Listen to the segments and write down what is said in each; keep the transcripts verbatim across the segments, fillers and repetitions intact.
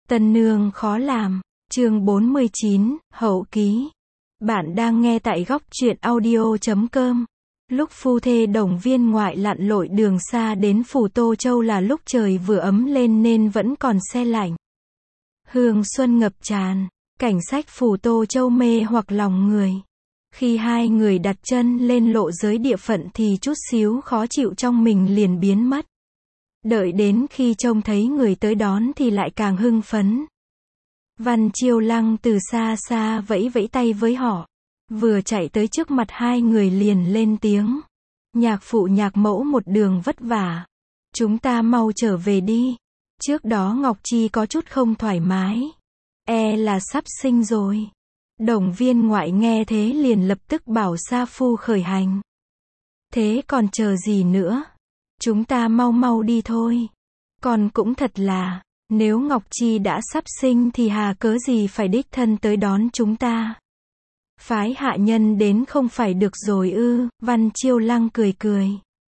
Tân nương khó làm. Chương bốn mươi chín, hậu ký. Bạn đang nghe tại góc truyện audio chấm com. Lúc phu thê Đồng Viên Ngoại lặn lội đường xa đến phủ Tô Châu là lúc trời vừa ấm lên nên vẫn còn se lạnh. Hương xuân ngập tràn, cảnh sách phủ Tô Châu mê hoặc lòng người. Khi hai người đặt chân lên lộ giới địa phận thì chút xíu khó chịu trong mình liền biến mất. Đợi đến khi trông thấy người tới đón thì lại càng hưng phấn. Văn Chiêu Lăng từ xa xa vẫy vẫy tay với họ. Vừa chạy tới trước mặt hai người liền lên tiếng. Nhạc phụ nhạc mẫu một đường vất vả. Chúng ta mau trở về đi. Trước đó Ngọc Chi có chút không thoải mái. E là sắp sinh rồi. Đồng Viên Ngoại nghe thế liền lập tức bảo sa phu khởi hành. Thế còn chờ gì nữa? Chúng ta mau mau đi thôi. Còn cũng thật là, nếu Ngọc Chi đã sắp sinh thì hà cớ gì phải đích thân tới đón chúng ta. Phái hạ nhân đến không phải được rồi ư? Văn Chiêu Lăng cười cười.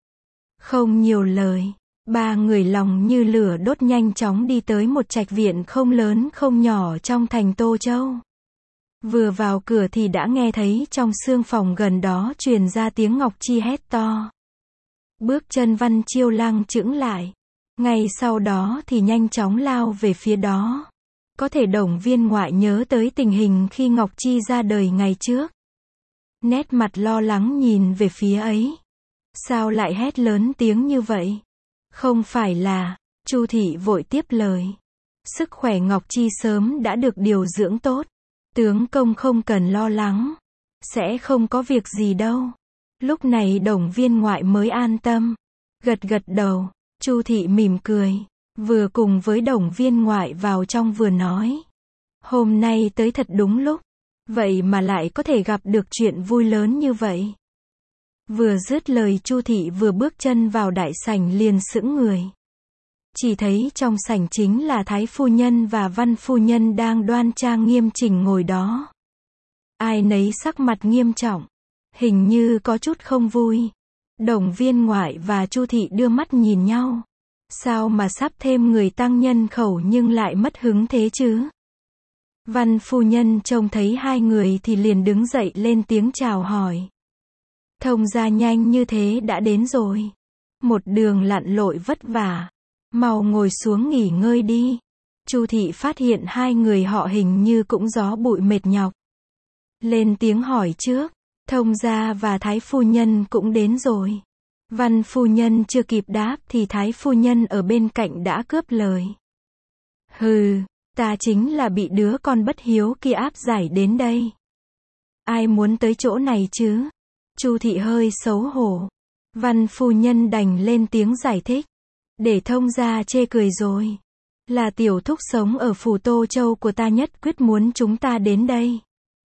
Không nhiều lời, ba người lòng như lửa đốt nhanh chóng đi tới một trạch viện không lớn không nhỏ trong thành Tô Châu. Vừa vào cửa thì đã nghe thấy trong xương phòng gần đó truyền ra tiếng Ngọc Chi hét to. Bước chân Văn Chiêu Lăng chững lại. Ngay sau đó thì nhanh chóng lao về phía đó. Có thể Đồng Viên Ngoại nhớ tới tình hình khi Ngọc Chi ra đời ngày trước. Nét mặt lo lắng nhìn về phía ấy. Sao lại hét lớn tiếng như vậy? Không phải là, Chu thị vội tiếp lời. Sức khỏe Ngọc Chi sớm đã được điều dưỡng tốt. Tướng công không cần lo lắng. Sẽ không có việc gì đâu. Lúc này Đồng Viên Ngoại mới an tâm. Gật gật đầu, Chu thị mỉm cười. Vừa cùng với Đồng Viên Ngoại vào trong vừa nói. Hôm nay tới thật đúng lúc. Vậy mà lại có thể gặp được chuyện vui lớn như vậy. Vừa dứt lời Chu thị vừa bước chân vào đại sảnh liền sững người. Chỉ thấy trong sảnh chính là Thái phu nhân và Văn phu nhân đang đoan trang nghiêm chỉnh ngồi đó. Ai nấy sắc mặt nghiêm trọng. Hình như có chút không vui. Đồng Viên Ngoại và Chu thị đưa mắt nhìn nhau. Sao mà sắp thêm người tăng nhân khẩu nhưng lại mất hứng thế chứ? Văn phu nhân trông thấy hai người thì liền đứng dậy lên tiếng chào hỏi. Thông gia nhanh như thế đã đến rồi. Một đường lặn lội vất vả. Mau ngồi xuống nghỉ ngơi đi. Chu thị phát hiện hai người họ hình như cũng gió bụi mệt nhọc. Lên tiếng hỏi trước. Thông gia và Thái phu nhân cũng đến rồi. Văn phu nhân chưa kịp đáp thì Thái phu nhân ở bên cạnh đã cướp lời. Hừ, ta chính là bị đứa con bất hiếu kia áp giải đến đây. Ai muốn tới chỗ này chứ? Chu thị hơi xấu hổ. Văn phu nhân đành lên tiếng giải thích. Để thông gia chê cười rồi. Là tiểu thúc sống ở phủ Tô Châu của ta nhất quyết muốn chúng ta đến đây.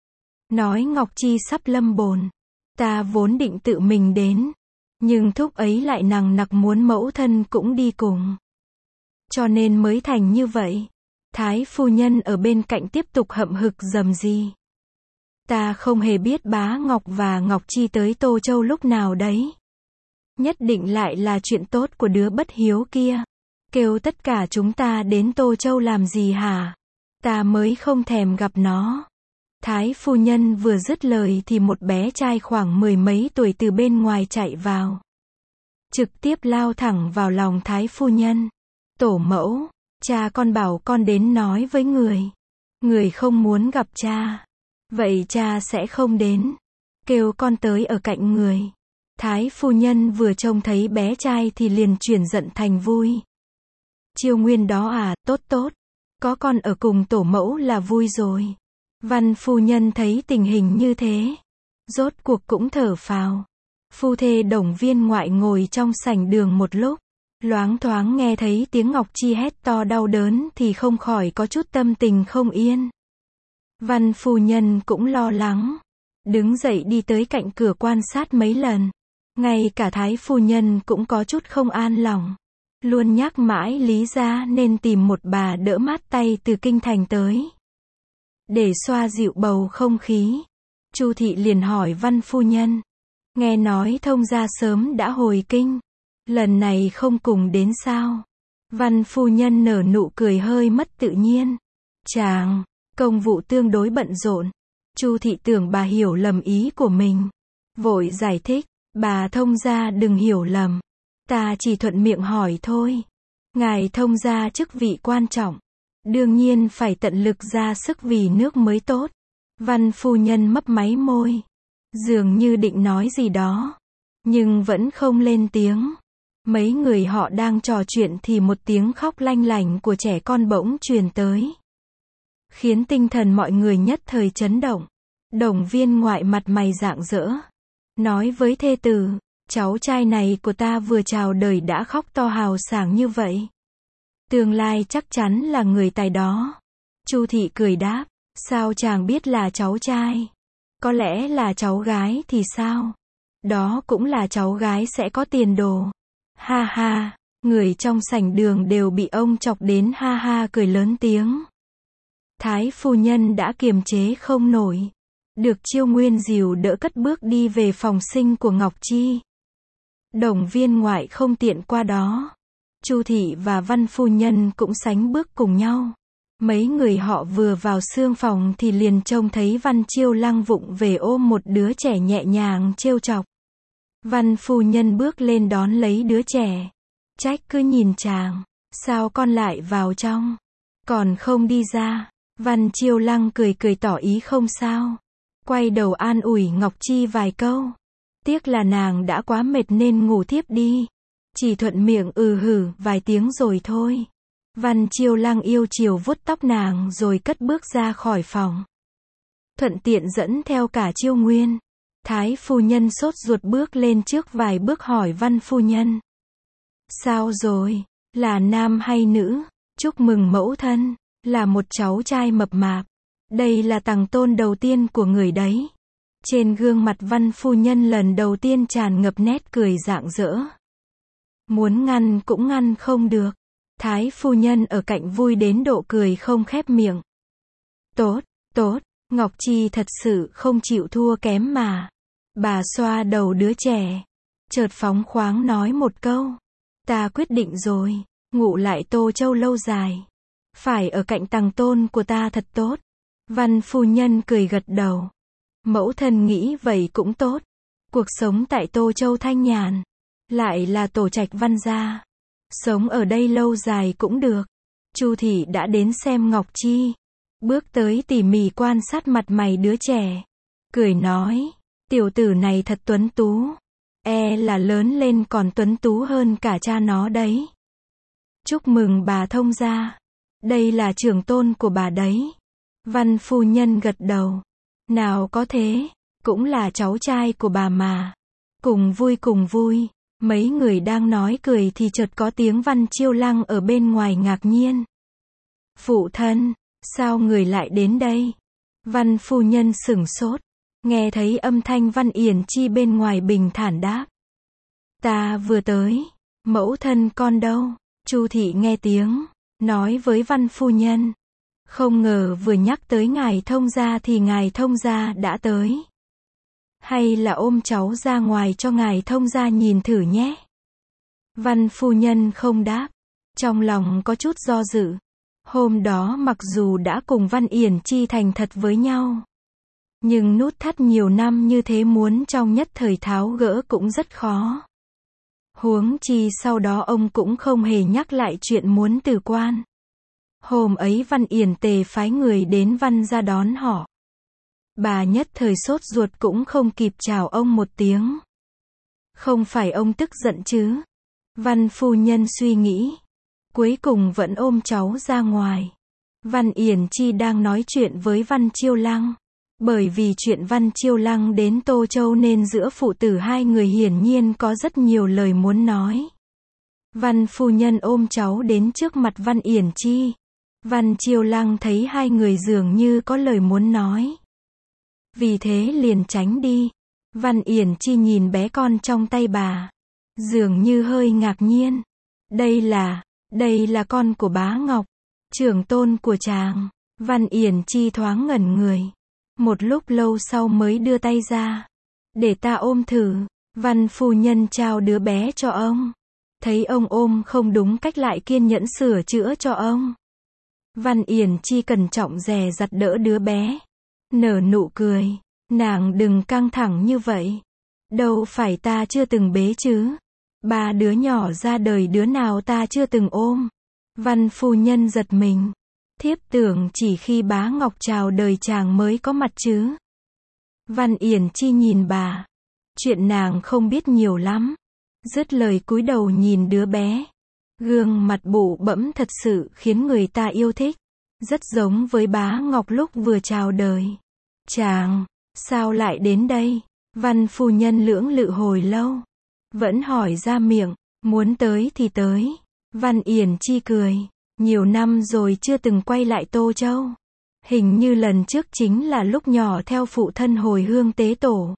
Nói Ngọc Chi sắp lâm bồn. Ta vốn định tự mình đến. Nhưng thúc ấy lại nằng nặc muốn mẫu thân cũng đi cùng. Cho nên mới thành như vậy. Thái phu nhân ở bên cạnh tiếp tục hậm hực rầm rì. Ta không hề biết bá Ngọc và Ngọc Chi tới Tô Châu lúc nào đấy. Nhất định lại là chuyện tốt của đứa bất hiếu kia. Kêu tất cả chúng ta đến Tô Châu làm gì hả? Ta mới không thèm gặp nó. Thái phu nhân vừa dứt lời thì một bé trai khoảng mười mấy tuổi từ bên ngoài chạy vào. Trực tiếp lao thẳng vào lòng Thái phu nhân. Tổ mẫu, cha con bảo con đến nói với người. Người không muốn gặp cha. Vậy cha sẽ không đến. Kêu con tới ở cạnh người. Thái phu nhân vừa trông thấy bé trai thì liền chuyển giận thành vui. Chiêu Nguyên đó à, tốt tốt. Có con ở cùng tổ mẫu là vui rồi. Văn phu nhân thấy tình hình như thế. Rốt cuộc cũng thở phào. Phu thê Đồng Viên Ngoại ngồi trong sảnh đường một lúc. Loáng thoáng nghe thấy tiếng Ngọc Chi hét to đau đớn thì không khỏi có chút tâm tình không yên. Văn phu nhân cũng lo lắng. Đứng dậy đi tới cạnh cửa quan sát mấy lần. Ngay cả Thái phu nhân cũng có chút không an lòng. Luôn nhắc mãi lý ra nên tìm một bà đỡ mát tay từ kinh thành tới. Để xoa dịu bầu không khí. Chu thị liền hỏi Văn phu nhân. Nghe nói thông gia sớm đã hồi kinh. Lần này không cùng đến sao? Văn phu nhân nở nụ cười hơi mất tự nhiên. Chàng, công vụ tương đối bận rộn. Chu thị tưởng bà hiểu lầm ý của mình. Vội giải thích, bà thông gia đừng hiểu lầm. Ta chỉ thuận miệng hỏi thôi. Ngài thông gia chức vị quan trọng. Đương nhiên phải tận lực ra sức vì nước mới tốt. Văn phu nhân mấp máy môi. Dường như định nói gì đó. Nhưng vẫn không lên tiếng. Mấy người họ đang trò chuyện thì một tiếng khóc lanh lảnh của trẻ con bỗng truyền tới. Khiến tinh thần mọi người nhất thời chấn động. Đồng Viên Ngoại mặt mày rạng rỡ. Nói với thê tử, cháu trai này của ta vừa chào đời đã khóc to hào sảng như vậy. Tương lai chắc chắn là người tài đó. Chu thị cười đáp, sao chàng biết là cháu trai? Có lẽ là cháu gái thì sao? Đó cũng là cháu gái sẽ có tiền đồ. Ha ha, người trong sảnh đường đều bị ông chọc đến ha ha cười lớn tiếng. Thái phu nhân đã kiềm chế không nổi. Được Chiêu Nguyên dìu đỡ cất bước đi về phòng sinh của Ngọc Chi. Đồng Viên Ngoại không tiện qua đó. Chu thị và Văn phu nhân cũng sánh bước cùng nhau. Mấy người họ vừa vào xương phòng thì liền trông thấy Văn Chiêu Lăng vụng về ôm một đứa trẻ nhẹ nhàng trêu chọc. Văn phu nhân bước lên đón lấy đứa trẻ. Trách cứ nhìn chàng, sao con lại vào trong, còn không đi ra. Văn Chiêu Lăng cười cười tỏ ý không sao. Quay đầu an ủi Ngọc Chi vài câu. Tiếc là nàng đã quá mệt nên ngủ thiếp đi. Chỉ thuận miệng ừ hử vài tiếng rồi thôi. Văn Chiêu Lăng yêu chiều vuốt tóc nàng rồi cất bước ra khỏi phòng. Thuận tiện dẫn theo cả Chiêu Nguyên. Thái phu nhân sốt ruột bước lên trước vài bước hỏi Văn phu nhân. Sao rồi? Là nam hay nữ? Chúc mừng mẫu thân. Là một cháu trai mập mạp. Đây là tằng tôn đầu tiên của người đấy. Trên gương mặt Văn phu nhân lần đầu tiên tràn ngập nét cười rạng rỡ. Muốn ngăn cũng ngăn không được. Thái phu nhân ở cạnh vui đến độ cười không khép miệng. Tốt, tốt, Ngọc Chi thật sự không chịu thua kém mà. Bà xoa đầu đứa trẻ. Chợt phóng khoáng nói một câu. Ta quyết định rồi, ngụ lại Tô Châu lâu dài. Phải ở cạnh tằng tôn của ta thật tốt. Văn phu nhân cười gật đầu. Mẫu thân nghĩ vậy cũng tốt. Cuộc sống tại Tô Châu thanh nhàn. Lại là tổ trạch Văn gia. Sống ở đây lâu dài cũng được. Chu thị đã đến xem Ngọc Chi. Bước tới tỉ mỉ quan sát mặt mày đứa trẻ. Cười nói, tiểu tử này thật tuấn tú. E là lớn lên còn tuấn tú hơn cả cha nó đấy. Chúc mừng bà thông gia. Đây là trưởng tôn của bà đấy. Văn phu nhân gật đầu. Nào có thế, cũng là cháu trai của bà mà. Cùng vui cùng vui. Mấy người đang nói cười thì chợt có tiếng Văn Chiêu Lăng ở bên ngoài ngạc nhiên. Phụ thân, sao người lại đến đây? Văn phu nhân sửng sốt. Nghe thấy âm thanh Văn Yển Chi bên ngoài bình thản đáp. Ta vừa tới. Mẫu thân con đâu? Chu thị nghe tiếng. Nói với Văn phu nhân. Không ngờ vừa nhắc tới ngài thông gia thì ngài thông gia đã tới. Hay là ôm cháu ra ngoài cho ngài thông gia nhìn thử nhé. Văn phu nhân không đáp. Trong lòng có chút do dự. Hôm đó mặc dù đã cùng Văn Yển Chi thành thật với nhau. Nhưng nút thắt nhiều năm như thế muốn trong nhất thời tháo gỡ cũng rất khó. Huống chi sau đó ông cũng không hề nhắc lại chuyện muốn từ quan. Hôm ấy Văn Yển Tề phái người đến Văn ra đón họ. Bà nhất thời sốt ruột cũng không kịp chào ông một tiếng. Không phải ông tức giận chứ? Văn phu nhân suy nghĩ. Cuối cùng vẫn ôm cháu ra ngoài. Văn Yển Chi đang nói chuyện với Văn Chiêu Lăng. Bởi vì chuyện Văn Chiêu Lăng đến Tô Châu nên giữa phụ tử hai người hiển nhiên có rất nhiều lời muốn nói. Văn phu nhân ôm cháu đến trước mặt Văn Yển Chi. Văn Chiêu Lăng thấy hai người dường như có lời muốn nói. Vì thế liền tránh đi. Văn Yển Chi nhìn bé con trong tay bà. Dường như hơi ngạc nhiên. Đây là, đây là con của bá Ngọc. Trưởng tôn của chàng. Văn Yển Chi thoáng ngẩn người. Một lúc lâu sau mới đưa tay ra. Để ta ôm thử. Văn phu nhân trao đứa bé cho ông. Thấy ông ôm không đúng cách lại kiên nhẫn sửa chữa cho ông. Văn Yển Chi cẩn trọng dè dặt đỡ đứa bé. Nở nụ cười. Nàng đừng căng thẳng như vậy. Đâu phải ta chưa từng bế chứ. Ba đứa nhỏ ra đời đứa nào ta chưa từng ôm. Văn phu nhân giật mình. Thiếp tưởng chỉ khi bá Ngọc chào đời chàng mới có mặt chứ. Văn Yển Chi nhìn bà. Chuyện nàng không biết nhiều lắm. Dứt lời cúi đầu nhìn đứa bé. Gương mặt bụ bẫm thật sự khiến người ta yêu thích. Rất giống với bá Ngọc lúc vừa chào đời. Chàng, sao lại đến đây? Văn phu nhân lưỡng lự hồi lâu. Vẫn hỏi ra miệng, muốn tới thì tới. Văn Yển Chi cười. Nhiều năm rồi chưa từng quay lại Tô Châu. Hình như lần trước chính là lúc nhỏ theo phụ thân hồi hương tế tổ.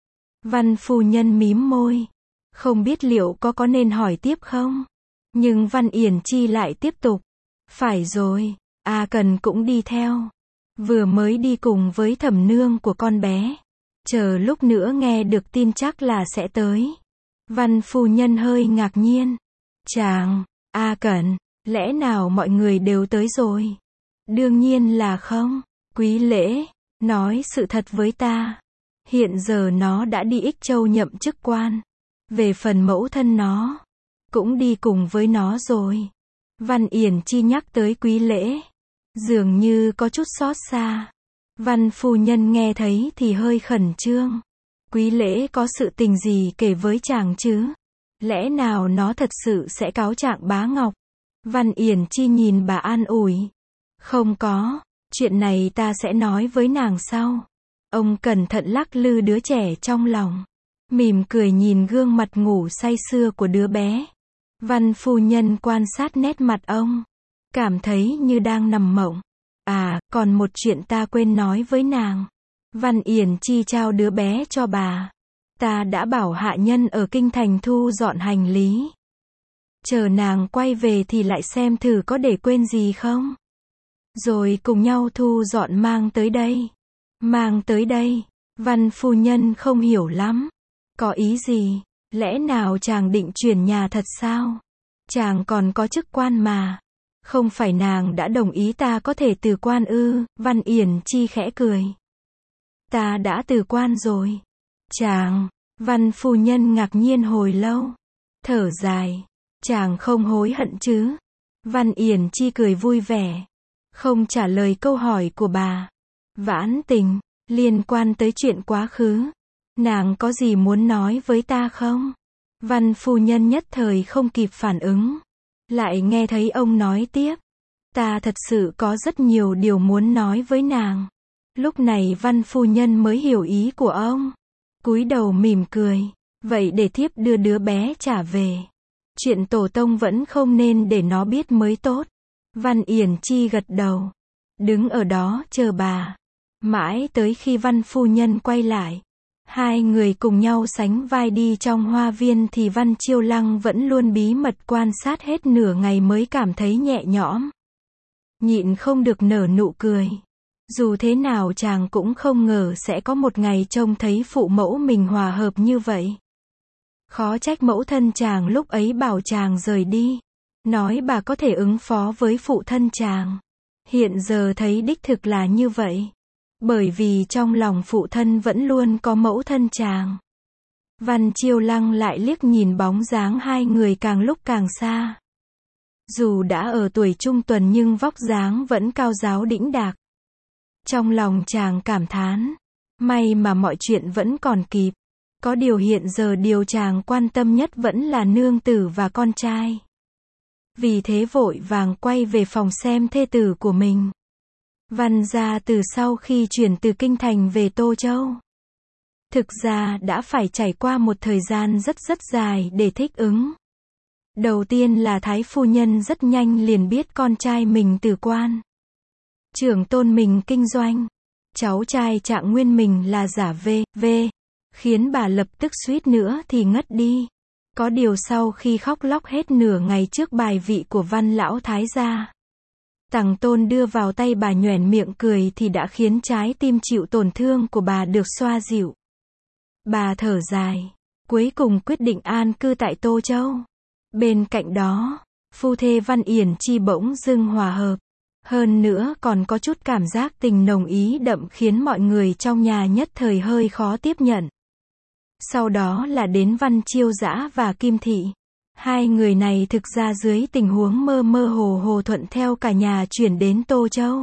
Văn phu nhân mím môi. Không biết liệu có có nên hỏi tiếp không? Nhưng Văn Yển Chi lại tiếp tục. Phải rồi, A Cần cũng đi theo. Vừa mới đi cùng với thẩm nương của con bé. Chờ lúc nữa nghe được tin chắc là sẽ tới. Văn phu nhân hơi ngạc nhiên. Chàng, A Cẩn, lẽ nào mọi người đều tới rồi? Đương nhiên là không. Quý lễ, nói sự thật với ta. Hiện giờ nó đã đi Ích Châu nhậm chức quan. Về phần mẫu thân nó, cũng đi cùng với nó rồi. Văn Yển Chi nhắc tới quý lễ. Dường như có chút xót xa. Văn phu nhân nghe thấy thì hơi khẩn trương. Quý lễ có sự tình gì kể với chàng chứ? Lẽ nào nó thật sự sẽ cáo trạng bá Ngọc? Văn Yển Chi nhìn bà an ủi. Không có, chuyện này ta sẽ nói với nàng sau. Ông cẩn thận lắc lư đứa trẻ trong lòng. Mỉm cười nhìn gương mặt ngủ say sưa của đứa bé. Văn phu nhân quan sát nét mặt ông. Cảm thấy như đang nằm mộng. À, còn một chuyện ta quên nói với nàng. Văn Yển Chi trao đứa bé cho bà. Ta đã bảo hạ nhân ở kinh thành thu dọn hành lý. Chờ nàng quay về thì lại xem thử có để quên gì không. Rồi cùng nhau thu dọn mang tới đây. Mang tới đây. Văn phu nhân không hiểu lắm. Có ý gì? Lẽ nào chàng định chuyển nhà thật sao? Chàng còn có chức quan mà. Không phải nàng đã đồng ý ta có thể từ quan ư? Văn Yển Chi khẽ cười. Ta đã từ quan rồi. Chàng, văn phu nhân ngạc nhiên hồi lâu. Thở dài. Chàng không hối hận chứ? Văn Yển Chi cười vui vẻ. Không trả lời câu hỏi của bà. Vãn Tình, liên quan tới chuyện quá khứ. Nàng có gì muốn nói với ta không? Văn phu nhân nhất thời không kịp phản ứng. Lại nghe thấy ông nói tiếp. Ta thật sự có rất nhiều điều muốn nói với nàng. Lúc này văn phu nhân mới hiểu ý của ông. Cúi đầu mỉm cười. Vậy để thiếp đưa đứa bé trả về. Chuyện tổ tông vẫn không nên để nó biết mới tốt. Văn Yển Chi gật đầu. Đứng ở đó chờ bà. Mãi tới khi văn phu nhân quay lại. Hai người cùng nhau sánh vai đi trong hoa viên thì Văn Chiêu Lăng vẫn luôn bí mật quan sát hết nửa ngày mới cảm thấy nhẹ nhõm. Nhịn không được nở nụ cười. Dù thế nào chàng cũng không ngờ sẽ có một ngày trông thấy phụ mẫu mình hòa hợp như vậy. Khó trách mẫu thân chàng lúc ấy bảo chàng rời đi. Nói bà có thể ứng phó với phụ thân chàng. Hiện giờ thấy đích thực là như vậy. Bởi vì trong lòng phụ thân vẫn luôn có mẫu thân chàng. Văn Chiêu Lăng lại liếc nhìn bóng dáng hai người càng lúc càng xa. Dù đã ở tuổi trung tuần nhưng vóc dáng vẫn cao ráo đĩnh đạc. Trong lòng chàng cảm thán. May mà mọi chuyện vẫn còn kịp. Có điều hiện giờ điều chàng quan tâm nhất vẫn là nương tử và con trai. Vì thế vội vàng quay về phòng xem thê tử của mình. Văn gia từ sau khi chuyển từ Kinh Thành về Tô Châu. Thực ra đã phải trải qua một thời gian rất rất dài để thích ứng. Đầu tiên là Thái phu nhân rất nhanh liền biết con trai mình từ quan. Trưởng tôn mình kinh doanh. Cháu trai Trạng Nguyên mình là giả vê, vê. Khiến bà lập tức suýt nữa thì ngất đi. Có điều sau khi khóc lóc hết nửa ngày trước bài vị của Văn lão thái gia. Tằng Tôn đưa vào tay bà nhoẻn miệng cười thì đã khiến trái tim chịu tổn thương của bà được xoa dịu. Bà thở dài. Cuối cùng quyết định an cư tại Tô Châu. Bên cạnh đó, phu thê Văn Yển Chi bỗng dưng hòa hợp. Hơn nữa còn có chút cảm giác tình nồng ý đậm khiến mọi người trong nhà nhất thời hơi khó tiếp nhận. Sau đó là đến Văn Chiêu Dã và Kim Thị. Hai người này thực ra dưới tình huống mơ mơ hồ hồ thuận theo cả nhà chuyển đến Tô Châu.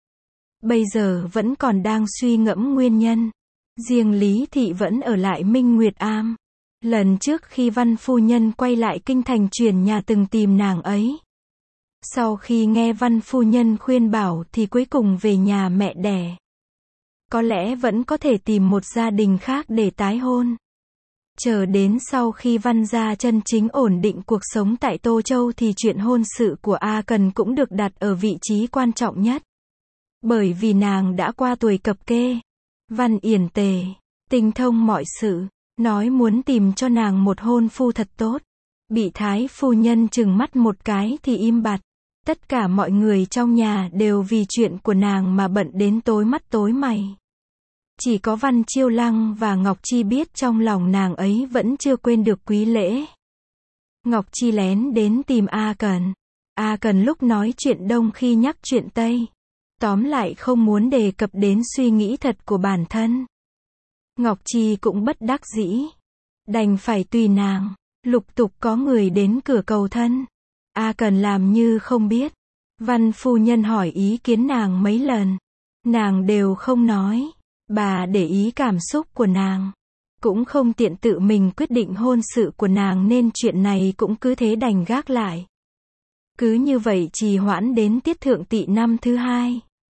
Bây giờ vẫn còn đang suy ngẫm nguyên nhân. Riêng Lý Thị vẫn ở lại Minh Nguyệt Am. Lần trước khi Văn phu nhân quay lại kinh thành chuyển nhà từng tìm nàng ấy. Sau khi nghe Văn phu nhân khuyên bảo thì cuối cùng về nhà mẹ đẻ. Có lẽ vẫn có thể tìm một gia đình khác để tái hôn. Chờ đến sau khi Văn gia chân chính ổn định cuộc sống tại Tô Châu thì chuyện hôn sự của A Cần cũng được đặt ở vị trí quan trọng nhất. Bởi vì nàng đã qua tuổi cập kê. Văn Yển Tề, tinh thông mọi sự, nói muốn tìm cho nàng một hôn phu thật tốt. Bị Thái phu nhân trừng mắt một cái thì im bặt. Tất cả mọi người trong nhà đều vì chuyện của nàng mà bận đến tối mắt tối mày. Chỉ có Văn Chiêu Lăng và Ngọc Chi biết trong lòng nàng ấy vẫn chưa quên được Quý Lễ. Ngọc Chi lén đến tìm A Cần. A Cần lúc nói chuyện Đông khi nhắc chuyện Tây. Tóm lại không muốn đề cập đến suy nghĩ thật của bản thân. Ngọc Chi cũng bất đắc dĩ. Đành phải tùy nàng. Lục tục có người đến cửa cầu thân. A Cần làm như không biết. Văn phu nhân hỏi ý kiến nàng mấy lần. Nàng đều không nói. Bà để ý cảm xúc của nàng. Cũng không tiện tự mình quyết định hôn sự của nàng nên chuyện này cũng cứ thế đành gác lại. Cứ như vậy trì hoãn đến tiết thượng tỵ năm thứ hai.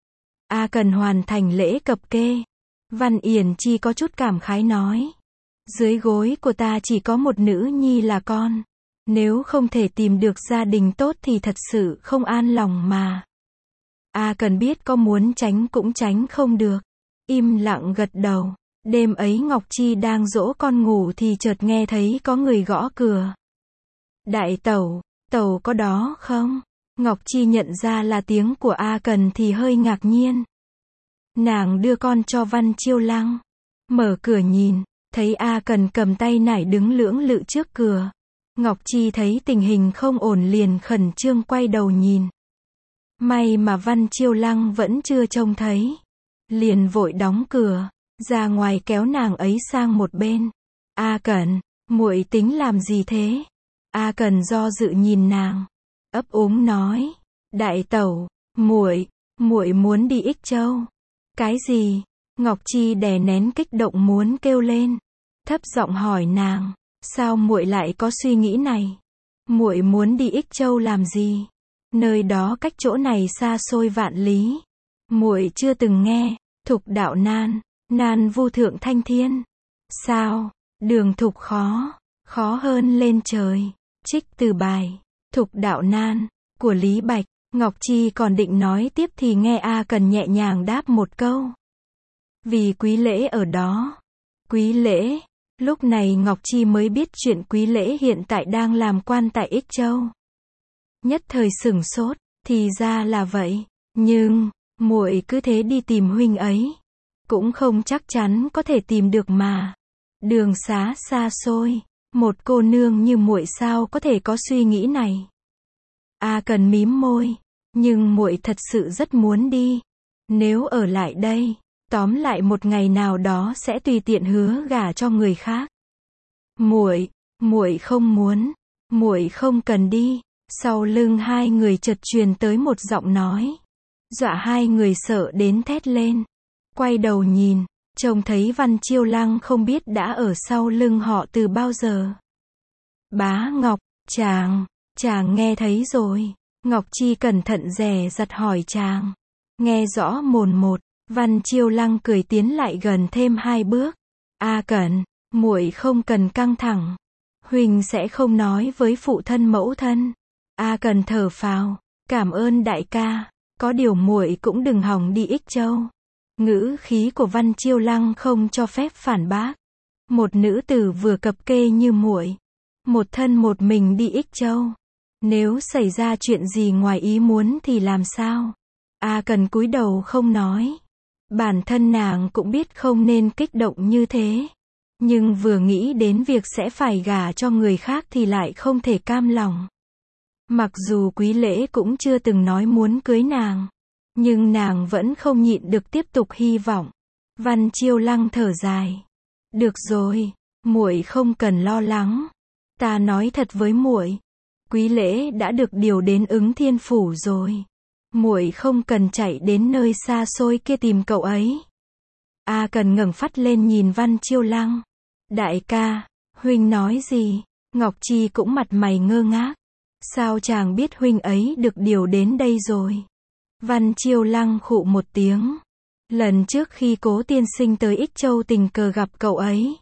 A Cần hoàn thành lễ cập kê. Văn Yển Chi có chút cảm khái nói. Dưới gối của ta chỉ có một nữ nhi là con. Nếu không thể tìm được gia đình tốt thì thật sự không an lòng mà. A Cần biết có muốn tránh cũng tránh không được. Im lặng gật đầu. Đêm ấy Ngọc Chi đang dỗ con ngủ thì chợt nghe thấy có người gõ cửa. Đại tẩu, tẩu có đó không? Ngọc Chi nhận ra là tiếng của A Cần thì hơi ngạc nhiên. Nàng đưa con cho Văn Chiêu Lăng. Mở cửa nhìn, thấy A Cần cầm tay nải đứng lưỡng lự trước cửa. Ngọc Chi thấy tình hình không ổn liền khẩn trương quay đầu nhìn. May mà Văn Chiêu Lăng vẫn chưa trông thấy. Liền vội đóng cửa, ra ngoài kéo nàng ấy sang một bên. A Cần, muội tính làm gì thế? A Cần do dự nhìn nàng, ấp úng nói, đại tẩu, muội, muội muốn đi Ích Châu. Cái gì? Ngọc Chi đè nén kích động muốn kêu lên, thấp giọng hỏi nàng, sao muội lại có suy nghĩ này? Muội muốn đi Ích Châu làm gì? Nơi đó cách chỗ này xa xôi vạn lý. Muội chưa từng nghe, Thục đạo nan, nan vu thượng thanh thiên. Sao? Đường thục khó, khó hơn lên trời. Trích từ bài, Thục đạo nan, của Lý Bạch. Ngọc Chi còn định nói tiếp thì nghe A Cần nhẹ nhàng đáp một câu. Vì Quý Lễ ở đó. Quý Lễ, lúc này Ngọc Chi mới biết chuyện Quý Lễ hiện tại đang làm quan tại Ích Châu. Nhất thời sửng sốt, thì ra là vậy, nhưng muội cứ thế đi tìm huynh ấy, cũng không chắc chắn có thể tìm được mà. Đường xá xa xôi, một cô nương như muội sao có thể có suy nghĩ này. A Cần mím môi, nhưng muội thật sự rất muốn đi. Nếu ở lại đây, tóm lại một ngày nào đó sẽ tùy tiện hứa gả cho người khác. Muội, muội không muốn, muội không cần đi. Sau lưng hai người chợt truyền tới một giọng nói, dọa hai người sợ đến thét lên. Quay đầu nhìn, trông thấy Văn Chiêu Lăng không biết đã ở sau lưng họ từ bao giờ. Bá Ngọc, chàng, chàng nghe thấy rồi. Ngọc Chi cẩn thận dè dặt hỏi chàng. Nghe rõ mồn một, Văn Chiêu Lăng cười tiến lại gần thêm hai bước. A Cẩn, muội không cần căng thẳng. Huỳnh sẽ không nói với phụ thân mẫu thân. A Cần thở phào, cảm ơn đại ca, có điều muội cũng đừng hòng đi Ích Châu. Ngữ khí của Văn Chiêu Lăng không cho phép phản bác. Một nữ tử vừa cập kê như muội, một thân một mình đi Ích Châu, nếu xảy ra chuyện gì ngoài ý muốn thì làm sao? A Cần cúi đầu không nói. Bản thân nàng cũng biết không nên kích động như thế. Nhưng vừa nghĩ đến việc sẽ phải gả cho người khác thì lại không thể cam lòng. Mặc dù Quý Lễ cũng chưa từng nói muốn cưới nàng, nhưng nàng vẫn không nhịn được tiếp tục hy vọng. Văn Chiêu Lăng thở dài. Được rồi, muội không cần lo lắng. Ta nói thật với muội, Quý Lễ đã được điều đến Ứng Thiên phủ rồi. Muội không cần chạy đến nơi xa xôi kia tìm cậu ấy. A Cần ngẩng phát lên nhìn Văn Chiêu Lăng. Đại ca, huynh nói gì? Ngọc Chi cũng mặt mày ngơ ngác. Sao chàng biết huynh ấy được điều đến đây rồi? Văn Chiêu Lăng khụ một tiếng. Lần trước khi Cố tiên sinh tới Ích Châu tình cờ gặp cậu ấy.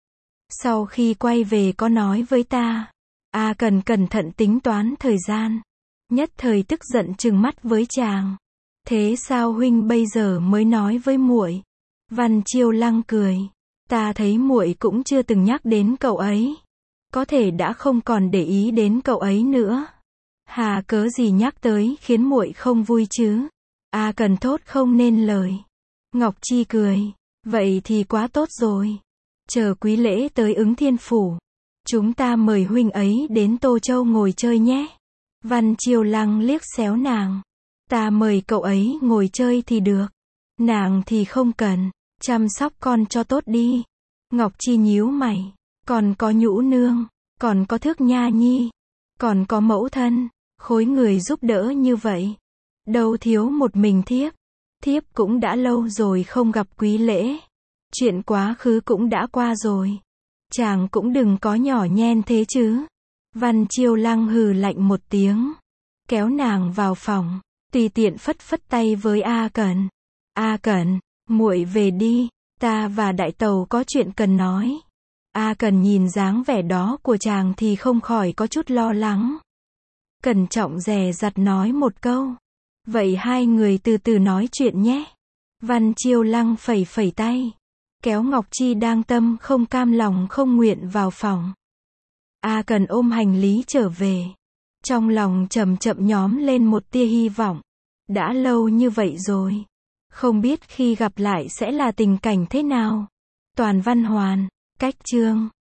Sau khi quay về có nói với ta. A Cần cẩn thận tính toán thời gian. Nhất thời tức giận trừng mắt với chàng. Thế sao huynh bây giờ mới nói với muội? Văn Chiêu Lăng cười. Ta thấy muội cũng chưa từng nhắc đến cậu ấy. Có thể đã không còn để ý đến cậu ấy nữa. Hà cớ gì nhắc tới khiến muội không vui chứ? A Cần thốt không nên lời. Ngọc Chi cười. Vậy thì quá tốt rồi. Chờ Quý Lễ tới Ứng Thiên phủ. Chúng ta mời huynh ấy đến Tô Châu ngồi chơi nhé. Văn Chiêu Lăng liếc xéo nàng. Ta mời cậu ấy ngồi chơi thì được. Nàng thì không cần. Chăm sóc con cho tốt đi. Ngọc Chi nhíu mày. Còn có Nhũ nương. Còn có Thước Nha nhi. Còn có mẫu thân. Khối người giúp đỡ như vậy. Đâu thiếu một mình thiếp. Thiếp cũng đã lâu rồi không gặp Quý Lễ. Chuyện quá khứ cũng đã qua rồi. Chàng cũng đừng có nhỏ nhen thế chứ. Văn Chiêu Lăng hừ lạnh một tiếng. Kéo nàng vào phòng. Tùy tiện phất phất tay với A Cần. A Cần, muội về đi. Ta và Đại Tàu có chuyện cần nói. A Cần nhìn dáng vẻ đó của chàng thì không khỏi có chút lo lắng. Cẩn trọng dè dặt nói một câu. Vậy hai người từ từ nói chuyện nhé. Văn Chiêu Lăng phẩy phẩy tay. Kéo Ngọc Chi đang tâm không cam lòng không nguyện vào phòng. A Cần ôm hành lý trở về. Trong lòng chậm chậm nhóm lên một tia hy vọng. Đã lâu như vậy rồi. Không biết khi gặp lại sẽ là tình cảnh thế nào. Toàn văn hoàn. Cách chương